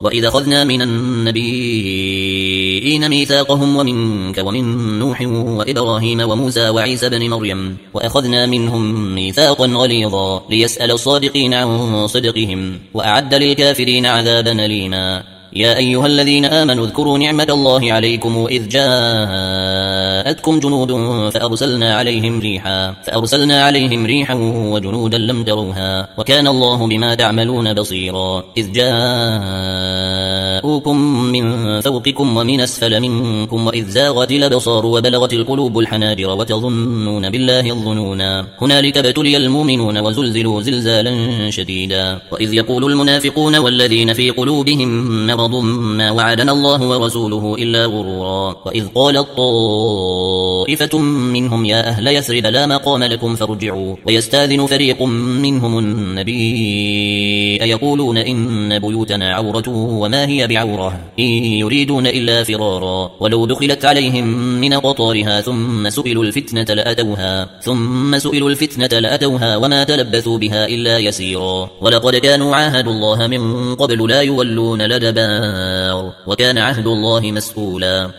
وإذا أخذنا من النبيين ميثاقهم ومنك ومن نوح وإبراهيم وموسى وعيسى بن مريم وأخذنا منهم ميثاقا غليظا ليسأل الصادقين عن صدقهم وأعد للكافرين عذابا أليما. يا أيها الذين آمنوا اذكروا نعمة الله عليكم إذ جاءتكم جنود فأرسلنا عليهم ريحا وجنودا لم تروها وكان الله بما تعملون بصيرا. إذ جاءوكم من فوقكم ومن أسفل منكم وإذ زاغت الأبصار وبلغت القلوب الحناجر وتظنون بالله الظنونا هنالك ابتلي المؤمنون وزلزلوا زلزالا شديدا. وإذ يقول المنافقون والذين في قلوبهم مرض ما وعدنا الله ورسوله إلا غرورا. وإذ قالت طائفة منهم يا أهل يثرب لا مقام لكم فارجعوا ويستاذن فريق منهم النبي يقولون إن بيوتنا عورة وما هي بعورة إن يريدون إلا فرارا ولو دخلت عليهم من قطارها ثم سئلوا الفتنة لأتوها وما تلبثوا بها إلا يسيرا. ولقد كانوا عاهدوا الله من قبل لا يولون الأدبار وكان عهد الله مسؤولا.